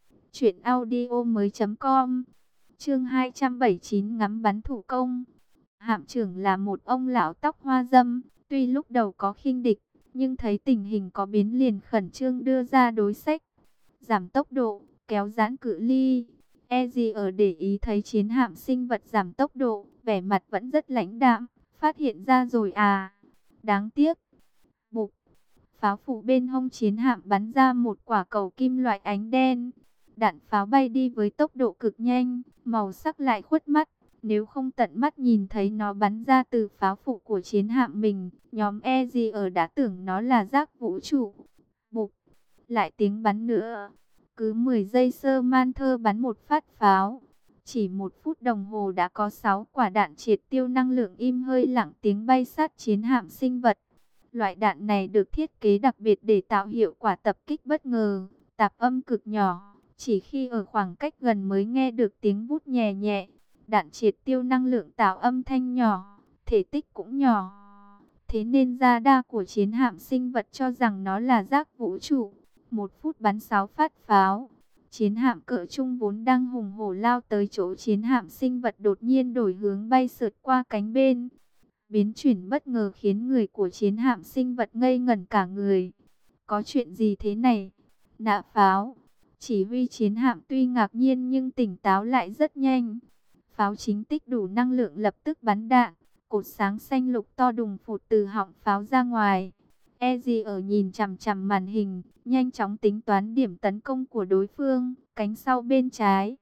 truyệnaudiomoi.com. Chương 279 ngắm bắn thủ công. Hạm trưởng là một ông lão tóc hoa râm, tuy lúc đầu có khinh địch, nhưng thấy tình hình có biến liền khẩn trương đưa ra đối sách. Giảm tốc độ, kéo giãn cự ly. Ezzy ở để ý thấy chiến hạm sinh vật giảm tốc độ, vẻ mặt vẫn rất lãnh đạm, phát hiện ra rồi à. Đáng tiếc. Bụp. Pháo phụ bên hông chiến hạm bắn ra một quả cầu kim loại ánh đen. Đạn pháo bay đi với tốc độ cực nhanh, màu sắc lại khuất mắt. Nếu không tận mắt nhìn thấy nó bắn ra từ pháo phụ của chiến hạm mình, nhóm Ezzy ở đã tưởng nó là rác vũ trụ. Bụp. Lại tiếng bắn nữa. Cứ 10 giây Samantha bắn một phát pháo. Chỉ 1 phút đồng hồ đã có 6 quả đạn triệt tiêu năng lượng im hơi lặng tiếng bay sát chiến hạm sinh vật. Loại đạn này được thiết kế đặc biệt để tạo hiệu quả tập kích bất ngờ, tạp âm cực nhỏ. Chỉ khi ở khoảng cách gần mới nghe được tiếng vút nhẹ nhẹ. Đạn triệt tiêu năng lượng tạo âm thanh nhỏ, thể tích cũng nhỏ. Thế nên radar của chiến hạm sinh vật cho rằng nó là rác vũ trụ. 1 phút bắn 6 phát pháo. Chiến hạm cỡ trung vốn đang hùng hổ lao tới chỗ chiến hạm sinh vật đột nhiên đổi hướng bay sượt qua cánh bên. Biến chuyển bất ngờ khiến người của chiến hạm sinh vật ngây ngẩn cả người. Có chuyện gì thế này? Nã pháo. Chỉ huy chiến hạm tuy ngạc nhiên nhưng tỉnh táo lại rất nhanh. Pháo chính tích đủ năng lượng lập tức bắn đạn. Cột sáng xanh lục to đùng phụt từ họng pháo ra ngoài. Ezzy ở nhìn chằm chằm màn hình, nhanh chóng tính toán điểm tấn công của đối phương, cánh sau bên trái.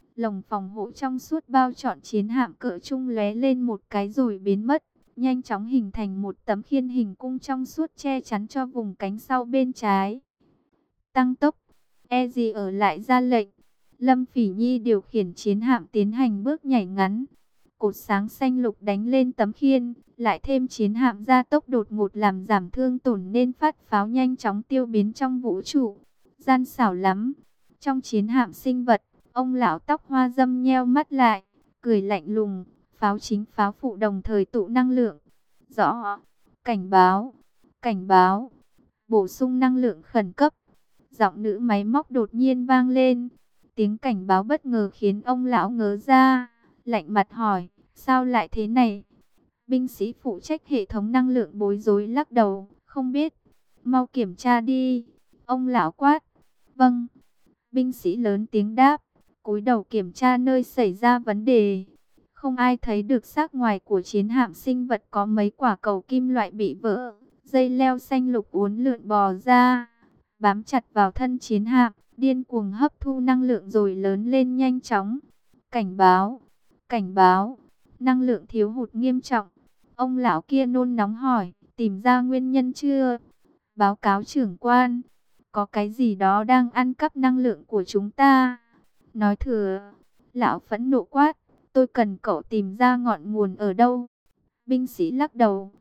Lồng phòng hộ trong suốt bao trọn chiến hạm cỡ trung lóe lên một cái rồi biến mất, nhanh chóng hình thành một tấm khiên hình cung trong suốt che chắn cho vùng cánh sau bên trái. Tăng tốc, Eji ở lại ra lệnh. Lâm Phỉ Nhi điều khiển chiến hạm tiến hành bước nhảy ngắn. Cột sáng xanh lục đánh lên tấm khiên, lại thêm chiến hạm gia tốc đột ngột làm giảm thương tổn nên phát pháo nhanh chóng tiêu biến trong vũ trụ. Gian xảo lắm. Trong chiến hạm sinh vật, ông lão tóc hoa râm nheo mắt lại, cười lạnh lùng, pháo chính pháo phụ đồng thời tụ năng lượng. Rõ, cảnh báo, cảnh báo, bổ sung năng lượng khẩn cấp. Giọng nữ máy móc đột nhiên vang lên. Tiếng cảnh báo bất ngờ khiến ông lão ngớ ra, lạnh mặt hỏi, sao lại thế này? Binh sĩ phụ trách hệ thống năng lượng bối rối lắc đầu, không biết. Mau kiểm tra đi. Ông lão quát. Vâng. Binh sĩ lớn tiếng đáp, cúi đầu kiểm tra nơi xảy ra vấn đề. Không ai thấy được xác ngoài của chiến hạm sinh vật có mấy quả cầu kim loại bị vỡ. Dây leo xanh lục uốn lượn bò ra, bám chặt vào thân chiến hạm, điên cuồng hấp thu năng lượng rồi lớn lên nhanh chóng. Cảnh báo, cảnh báo, năng lượng thiếu hụt nghiêm trọng. Ông lão kia nôn nóng hỏi, tìm ra nguyên nhân chưa? Báo cáo trưởng quan, có cái gì đó đang ăn cắp năng lượng của chúng ta. Nói thừa, lão phẫn nộ quát, tôi cần cậu tìm ra ngọn nguồn ở đâu. Binh sĩ lắc đầu,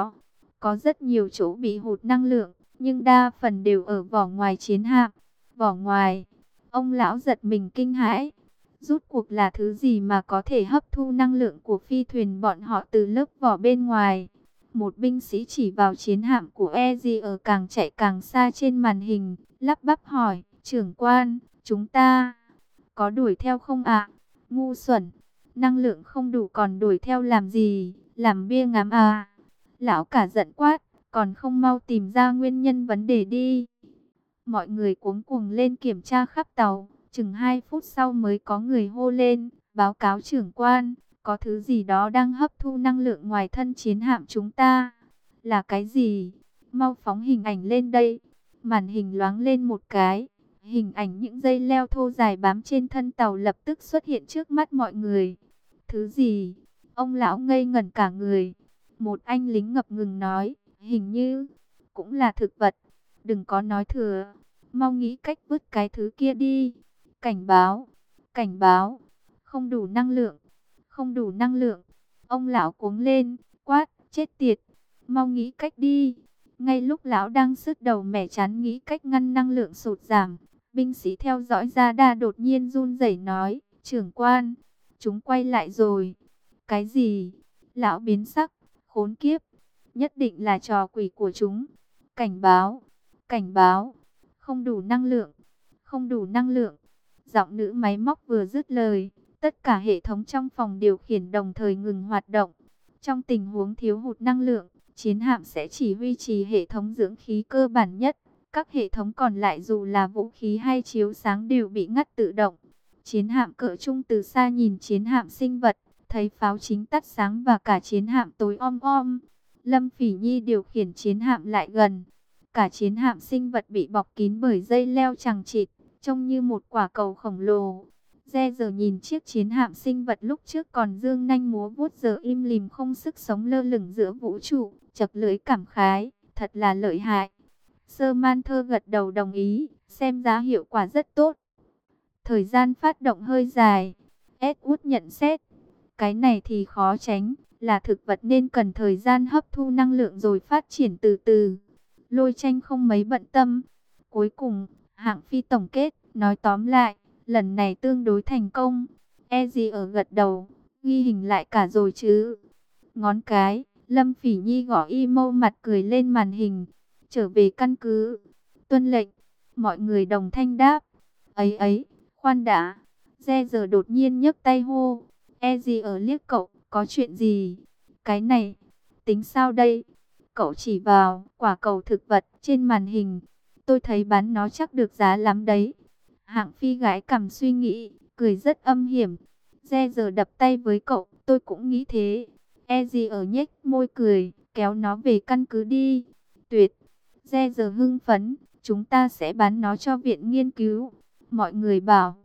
có rất nhiều chỗ bị hụt năng lượng, nhưng đa phần đều ở vỏ ngoài chiến hạm. Vỏ ngoài, ông lão giật mình kinh hãi. Rút cuộc là thứ gì mà có thể hấp thu năng lượng của phi thuyền bọn họ từ lớp vỏ bên ngoài? Một binh sĩ chỉ vào chiến hạm của EZ ở càng chạy càng xa trên màn hình, lắp bắp hỏi, trưởng quan, chúng ta có đuổi theo không ạ? Ngu xuẩn, năng lượng không đủ còn đuổi theo làm gì, làm bia ngắm à? Lão cả giận quát, còn không mau tìm ra nguyên nhân vấn đề đi. Mọi người cuống cuồng lên kiểm tra khắp tàu, chừng 2 phút sau mới có người hô lên, báo cáo trưởng quan, có thứ gì đó đang hấp thu năng lượng ngoài thân chiến hạm chúng ta. Là cái gì? Mau phóng hình ảnh lên đây. Màn hình loáng lên một cái, hình ảnh những dây leo thô dài bám trên thân tàu lập tức xuất hiện trước mắt mọi người. Thứ gì? Ông lão ngây ngẩn cả người. Một anh lính ngập ngừng nói, hình như cũng là thực vật. Đừng có nói thừa, mau nghĩ cách vứt cái thứ kia đi. Cảnh báo, cảnh báo, không đủ năng lượng, không đủ năng lượng. Ông lão cuống lên, quát, chết tiệt, mau nghĩ cách đi. Ngay lúc lão đang sứt đầu mẻ chán nghĩ cách ngăn năng lượng sụt giảm, binh sĩ theo dõi radar đột nhiên run rẩy nói, trưởng quan, chúng quay lại rồi. Cái gì? Lão biến sắc, khốn kiếp, nhất định là trò quỷ của chúng. Cảnh báo, cảnh báo, không đủ năng lượng, không đủ năng lượng. Giọng nữ máy móc vừa dứt lời, tất cả hệ thống trong phòng điều khiển đồng thời ngừng hoạt động. Trong tình huống thiếu hụt năng lượng, chiến hạm sẽ chỉ duy trì hệ thống dưỡng khí cơ bản nhất. Các hệ thống còn lại dù là vũ khí hay chiếu sáng đều bị ngắt tự động. Chiến hạm cỡ trung từ xa nhìn chiến hạm sinh vật, thấy pháo chính tắt sáng và cả chiến hạm tối om om. Lâm Phỉ Nhi điều khiển chiến hạm lại gần. Cả chiến hạm sinh vật bị bọc kín bởi dây leo chằng chịt, trông như một quả cầu khổng lồ. Re giờ nhìn chiếc chiến hạm sinh vật lúc trước còn dương nanh múa vuốt giờ im lìm không sức sống lơ lửng giữa vũ trụ, chật lưỡi cảm khái, thật là lợi hại. Sơ Man Thơ gật đầu đồng ý, xem giá hiệu quả rất tốt. Thời gian phát động hơi dài. Edward nhận xét, cái này thì khó tránh, là thực vật nên cần thời gian hấp thu năng lượng rồi phát triển từ từ. Lôi Tranh không mấy bận tâm. Cuối cùng, hạng phi tổng kết, nói tóm lại, lần này tương đối thành công. E ở gật đầu, ghi hình lại cả rồi chứ. Ngón cái, Lâm Phỉ Nhi gõ imo mặt cười lên màn hình. Trở về căn cứ. Tuân lệnh, mọi người đồng thanh đáp. Ấy ấy, khoan đã. Re giờ đột nhiên nhấc tay hô. E ở liếc cậu, có chuyện gì? Cái này, tính sao đây? Cậu chỉ vào quả cầu thực vật trên màn hình. Tôi thấy bán nó chắc được giá lắm đấy. Hạng Phi gái cằm suy nghĩ, cười rất âm hiểm. Re giờ đập tay với cậu, tôi cũng nghĩ thế. E ở nhếch môi cười, kéo nó về căn cứ đi. Tuyệt. Re giờ hưng phấn, chúng ta sẽ bán nó cho viện nghiên cứu. Mọi người bảo,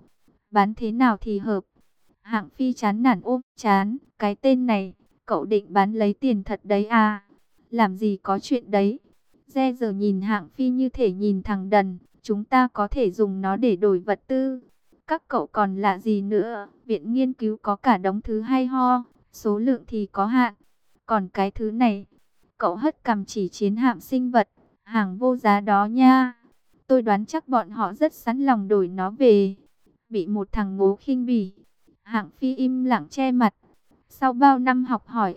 Bán thế nào thì hợp? Hạng Phi chán nản ôm chán, cái tên này, cậu định bán lấy tiền thật đấy à? Làm gì có chuyện đấy. Re giờ nhìn Hạng Phi như thể nhìn thằng đần, chúng ta có thể dùng nó để đổi vật tư. Các cậu còn lạ gì nữa, viện nghiên cứu có cả đống thứ hay ho, số lượng thì có hạn. Còn cái thứ này, cậu hất cằm chỉ chiến hạm sinh vật, hàng vô giá đó nha. Tôi đoán chắc bọn họ rất sẵn lòng đổi nó về. Bị một thằng ngố khinh bỉ. Hạng Phi im lặng che mặt. Sau bao năm học hỏi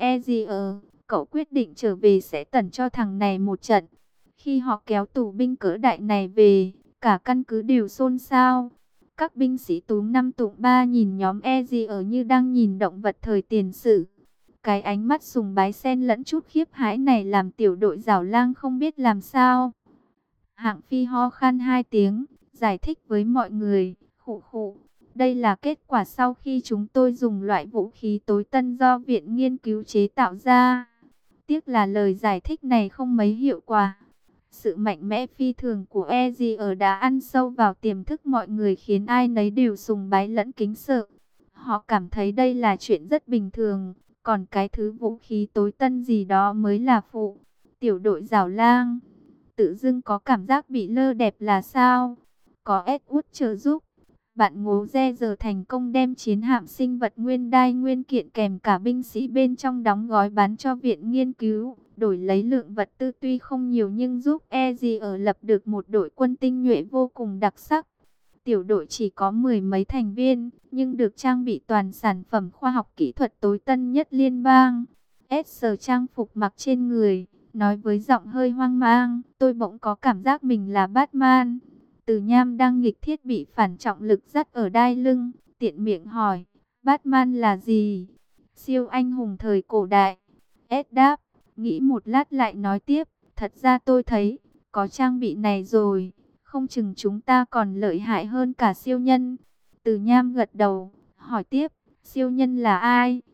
cậu quyết định trở về sẽ tẩn cho thằng này một trận. Khi họ kéo tù binh cỡ đại này về, cả căn cứ đều xôn xao. Các binh sĩ túm năm tụm ba nhìn nhóm như đang nhìn động vật thời tiền sử. Cái ánh mắt sùng bái xen lẫn chút khiếp hãi này làm tiểu đội Giảo Lang không biết làm sao. Hạng Phi ho khan 2 tiếng, giải thích với mọi người, khụ khụ. Đây là kết quả sau khi chúng tôi dùng loại vũ khí tối tân do Viện Nghiên cứu chế tạo ra. Tiếc là lời giải thích này không mấy hiệu quả. Sự mạnh mẽ phi thường của đã ăn sâu vào tiềm thức mọi người khiến ai nấy đều sùng bái lẫn kính sợ. Họ cảm thấy đây là chuyện rất bình thường, còn cái thứ vũ khí tối tân gì đó mới là phụ. Tiểu đội Giảo Lang tự dưng có cảm giác bị lơ đẹp là sao? Có Edward trợ giúp, bạn Ngố Re giờ thành công đem chiến hạm sinh vật nguyên đai nguyên kiện kèm cả binh sĩ bên trong đóng gói bán cho viện nghiên cứu, đổi lấy lượng vật tư tuy không nhiều nhưng giúp lập được một đội quân tinh nhuệ vô cùng đặc sắc. Tiểu đội chỉ có 10 mấy thành viên, nhưng được trang bị toàn sản phẩm khoa học kỹ thuật tối tân nhất liên bang. Trang phục mặc trên người, nói với giọng hơi hoang mang, tôi bỗng có cảm giác mình là Batman. Từ Nham đang nghịch thiết bị phản trọng lực dắt ở đai lưng, tiện miệng hỏi, Batman là gì? Siêu anh hùng thời cổ đại. Đáp, nghĩ một lát lại nói tiếp, thật ra tôi thấy, có trang bị này rồi, không chừng chúng ta còn lợi hại hơn cả siêu nhân. Từ Nham gật đầu, hỏi tiếp, siêu nhân là ai?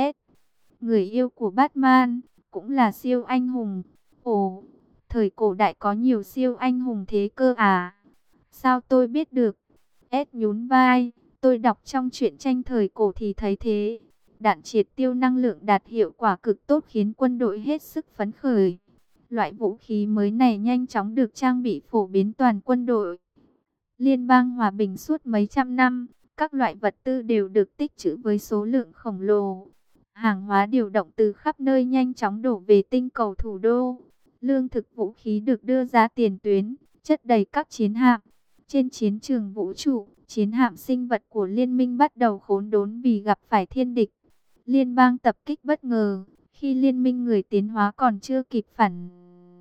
Người yêu của Batman, cũng là siêu anh hùng. Ồ, thời cổ đại có nhiều siêu anh hùng thế cơ à? Sao tôi biết được? Nhún vai, tôi đọc trong truyện tranh thời cổ thì thấy thế. Đạn triệt tiêu năng lượng đạt hiệu quả cực tốt khiến quân đội hết sức phấn khởi. Loại vũ khí mới này nhanh chóng được trang bị phổ biến toàn quân đội. Liên bang hòa bình suốt mấy trăm năm, các loại vật tư đều được tích trữ với số lượng khổng lồ. Hàng hóa điều động từ khắp nơi nhanh chóng đổ về tinh cầu thủ đô. Lương thực vũ khí được đưa ra tiền tuyến, chất đầy các chiến hạm. Trên chiến trường vũ trụ, chiến hạm sinh vật của liên minh bắt đầu khốn đốn vì gặp phải thiên địch. Liên bang tập kích bất ngờ, khi liên minh người tiến hóa còn chưa kịp phản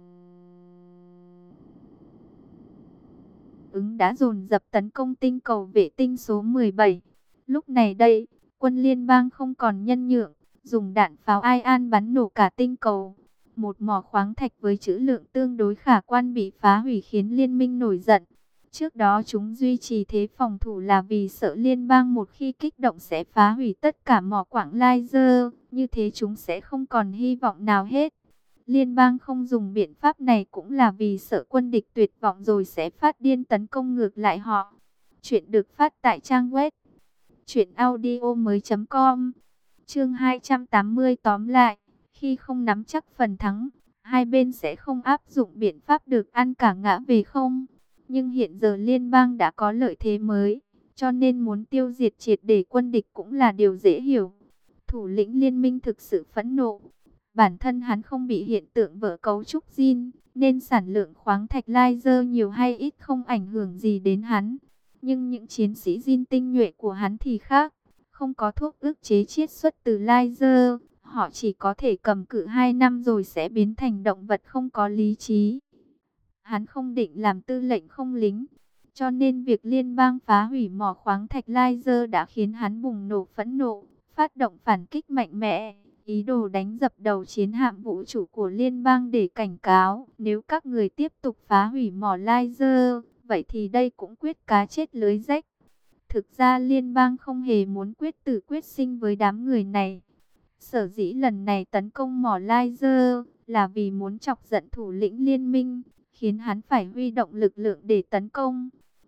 ứng đã dồn dập tấn công tinh cầu vệ tinh số 17. Lúc này đây, quân liên bang không còn nhân nhượng, dùng đạn pháo Ion bắn nổ cả tinh cầu. Một mỏ khoáng thạch với trữ lượng tương đối khả quan bị phá hủy khiến liên minh nổi giận. Trước đó chúng duy trì thế phòng thủ là vì sợ liên bang một khi kích động sẽ phá hủy tất cả mỏ quặng laser, như thế chúng sẽ không còn hy vọng nào hết. Liên bang không dùng biện pháp này cũng là vì sợ quân địch tuyệt vọng rồi sẽ phát điên tấn công ngược lại họ. Chuyện được phát tại trang web truyệnaudiomoi.com. Chương 280 tóm lại, khi không nắm chắc phần thắng, hai bên sẽ không áp dụng biện pháp được ăn cả ngã về không. Nhưng hiện giờ liên bang đã có lợi thế mới, cho nên muốn tiêu diệt triệt để quân địch cũng là điều dễ hiểu. Thủ lĩnh liên minh thực sự phẫn nộ. Bản thân hắn không bị hiện tượng vỡ cấu trúc gene, nên sản lượng khoáng thạch laser nhiều hay ít không ảnh hưởng gì đến hắn. Nhưng những chiến sĩ gene tinh nhuệ của hắn thì khác, không có thuốc ức chế chiết xuất từ laser, họ chỉ có thể cầm cự 2 năm rồi sẽ biến thành động vật không có lý trí. Hắn không định làm tư lệnh không lính, cho nên việc liên bang phá hủy mỏ khoáng thạch laser đã khiến hắn bùng nổ phẫn nộ, phát động phản kích mạnh mẽ, ý đồ đánh dập đầu chiến hạm vũ trụ của liên bang để cảnh cáo, nếu các người tiếp tục phá hủy mỏ laser, vậy thì đây cũng quyết cá chết lưới rách. Thực ra liên bang không hề muốn quyết tử quyết sinh với đám người này. Sở dĩ lần này tấn công mỏ laser là vì muốn chọc giận thủ lĩnh liên minh, khiến hắn phải huy động lực lượng để tấn công.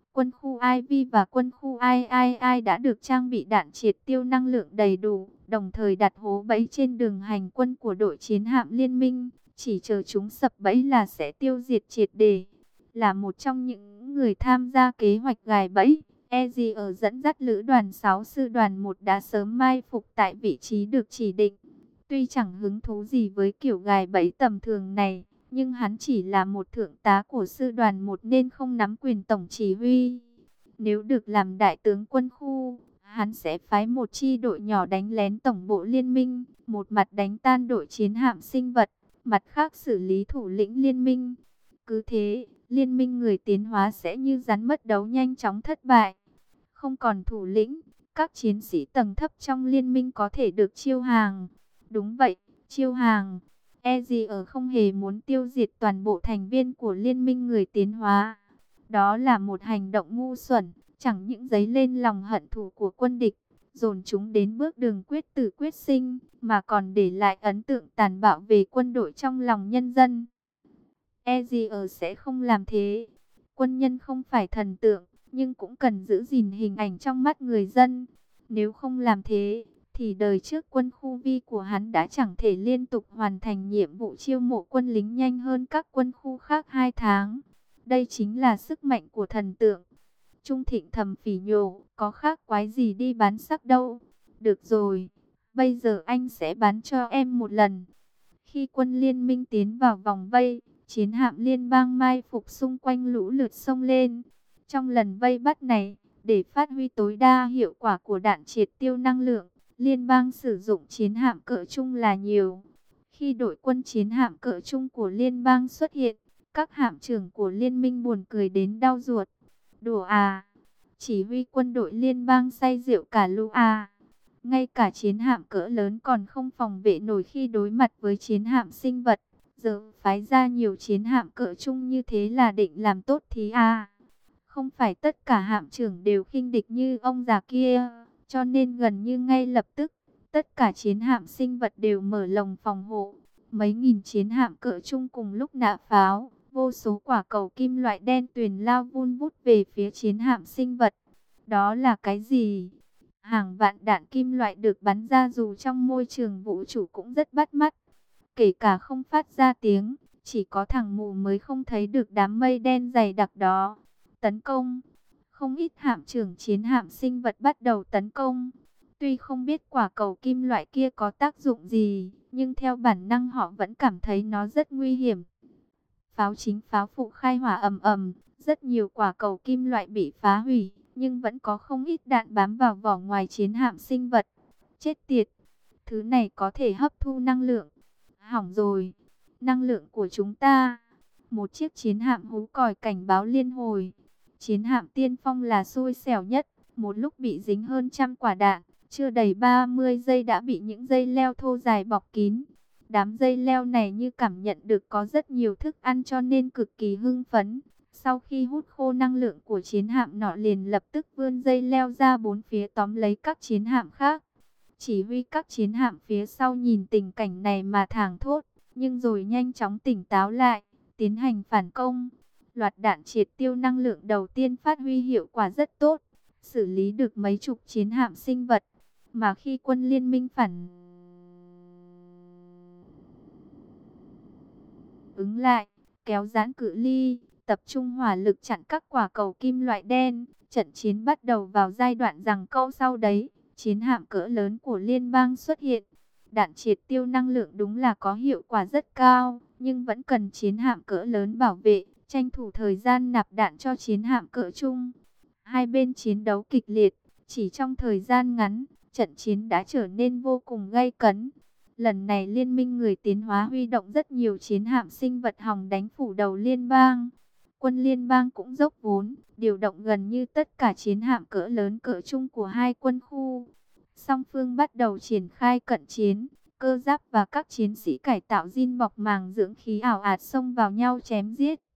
Quân khu IV và quân khu II đã được trang bị đạn triệt tiêu năng lượng đầy đủ, đồng thời đặt hố bẫy trên đường hành quân của đội chiến hạm liên minh, chỉ chờ chúng sập bẫy là sẽ tiêu diệt triệt để. Là một trong những người tham gia kế hoạch gài bẫy, Ezzy ở dẫn dắt lữ đoàn 6 sư đoàn 1 đã sớm mai phục tại vị trí được chỉ định. Tuy chẳng hứng thú gì với kiểu gài bẫy tầm thường này, nhưng hắn chỉ là một thượng tá của sư đoàn 1 nên không nắm quyền tổng chỉ huy. Nếu được làm đại tướng quân khu, hắn sẽ phái một chi đội nhỏ đánh lén tổng bộ liên minh, một mặt đánh tan đội chiến hạm sinh vật, mặt khác xử lý thủ lĩnh liên minh. Cứ thế, liên minh người tiến hóa sẽ như rắn mất đầu nhanh chóng thất bại. Không còn thủ lĩnh, các chiến sĩ tầng thấp trong liên minh có thể được chiêu hàng. Đúng vậy, chiêu hàng. Ezzy ở không hề muốn tiêu diệt toàn bộ thành viên của liên minh người tiến hóa. Đó là một hành động ngu xuẩn, chẳng những dấy lên lòng hận thù của quân địch, dồn chúng đến bước đường quyết tử quyết sinh, mà còn để lại ấn tượng tàn bạo về quân đội trong lòng nhân dân. Ezzy sẽ không làm thế. Quân nhân không phải thần tượng, nhưng cũng cần giữ gìn hình ảnh trong mắt người dân. Nếu không làm thế, thì đời trước quân khu Vi của hắn đã chẳng thể liên tục hoàn thành nhiệm vụ chiêu mộ quân lính nhanh hơn các quân khu khác 2 tháng. Đây chính là sức mạnh của thần tượng. Trung Thịnh thầm phỉ nhổ, có khác quái gì đi bán sắc đâu. Được rồi, bây giờ anh sẽ bán cho em một lần. Khi quân liên minh tiến vào vòng vây, chiến hạm liên bang mai phục xung quanh lũ lượt xông lên. Trong lần vây bắt này, để phát huy tối đa hiệu quả của đạn triệt tiêu năng lượng, liên bang sử dụng chiến hạm cỡ trung là nhiều. Khi đội quân chiến hạm cỡ trung của liên bang xuất hiện, các hạm trưởng của liên minh buồn cười đến đau ruột. Đùa à, chỉ huy quân đội liên bang say rượu cả lũ à. Ngay cả chiến hạm cỡ lớn còn không phòng vệ nổi khi đối mặt với chiến hạm sinh vật. Giờ phái ra nhiều chiến hạm cỡ trung như thế là định làm tốt thí à. Không phải tất cả hạm trưởng đều khinh địch như ông già kia, cho nên gần như ngay lập tức, tất cả chiến hạm sinh vật đều mở lồng phòng hộ. Mấy nghìn chiến hạm cỡ trung cùng lúc nã pháo, vô số quả cầu kim loại đen tuyền lao vun vút về phía chiến hạm sinh vật. Đó là cái gì? Hàng vạn đạn kim loại được bắn ra dù trong môi trường vũ trụ cũng rất bắt mắt. Kể cả không phát ra tiếng, chỉ có thằng mù mới không thấy được đám mây đen dày đặc đó. Tấn công. Không ít hạm trưởng chiến hạm sinh vật bắt đầu tấn công. Tuy không biết quả cầu kim loại kia có tác dụng gì, nhưng theo bản năng họ vẫn cảm thấy nó rất nguy hiểm. Pháo chính pháo phụ khai hỏa ầm ầm, rất nhiều quả cầu kim loại bị phá hủy, nhưng vẫn có không ít đạn bám vào vỏ ngoài chiến hạm sinh vật. Chết tiệt, thứ này có thể hấp thu năng lượng. Hỏng rồi, năng lượng của chúng ta. Một chiếc chiến hạm hú còi cảnh báo liên hồi. Chiến hạm tiên phong là xui xẻo nhất, một lúc bị dính hơn 100 quả đạn, chưa đầy 30 giây đã bị những dây leo thô dài bọc kín. Đám dây leo này như cảm nhận được có rất nhiều thức ăn cho nên cực kỳ hưng phấn. Sau khi hút khô năng lượng của chiến hạm nọ liền lập tức vươn dây leo ra bốn phía tóm lấy các chiến hạm khác. Chỉ huy các chiến hạm phía sau nhìn tình cảnh này mà thảng thốt, nhưng rồi nhanh chóng tỉnh táo lại, tiến hành phản công. Loạt đạn triệt tiêu năng lượng đầu tiên phát huy hiệu quả rất tốt, xử lý được mấy chục chiến hạm sinh vật. Mà khi quân liên minh phản ứng lại, kéo giãn cự ly, tập trung hỏa lực chặn các quả cầu kim loại đen, trận chiến bắt đầu vào giai đoạn giằng co sau đấy. Chiến hạm cỡ lớn của liên bang xuất hiện. Đạn triệt tiêu năng lượng đúng là có hiệu quả rất cao, nhưng vẫn cần chiến hạm cỡ lớn bảo vệ, tranh thủ thời gian nạp đạn cho chiến hạm cỡ trung. Hai bên chiến đấu kịch liệt, chỉ trong thời gian ngắn, trận chiến đã trở nên vô cùng gay cấn. Lần này liên minh người tiến hóa huy động rất nhiều chiến hạm sinh vật hòng đánh phủ đầu liên bang. Quân liên bang cũng dốc vốn, điều động gần như tất cả chiến hạm cỡ lớn cỡ trung của hai quân khu. Song phương bắt đầu triển khai cận chiến, cơ giáp và các chiến sĩ cải tạo zin bọc màng dưỡng khí ảo ạt xông vào nhau chém giết.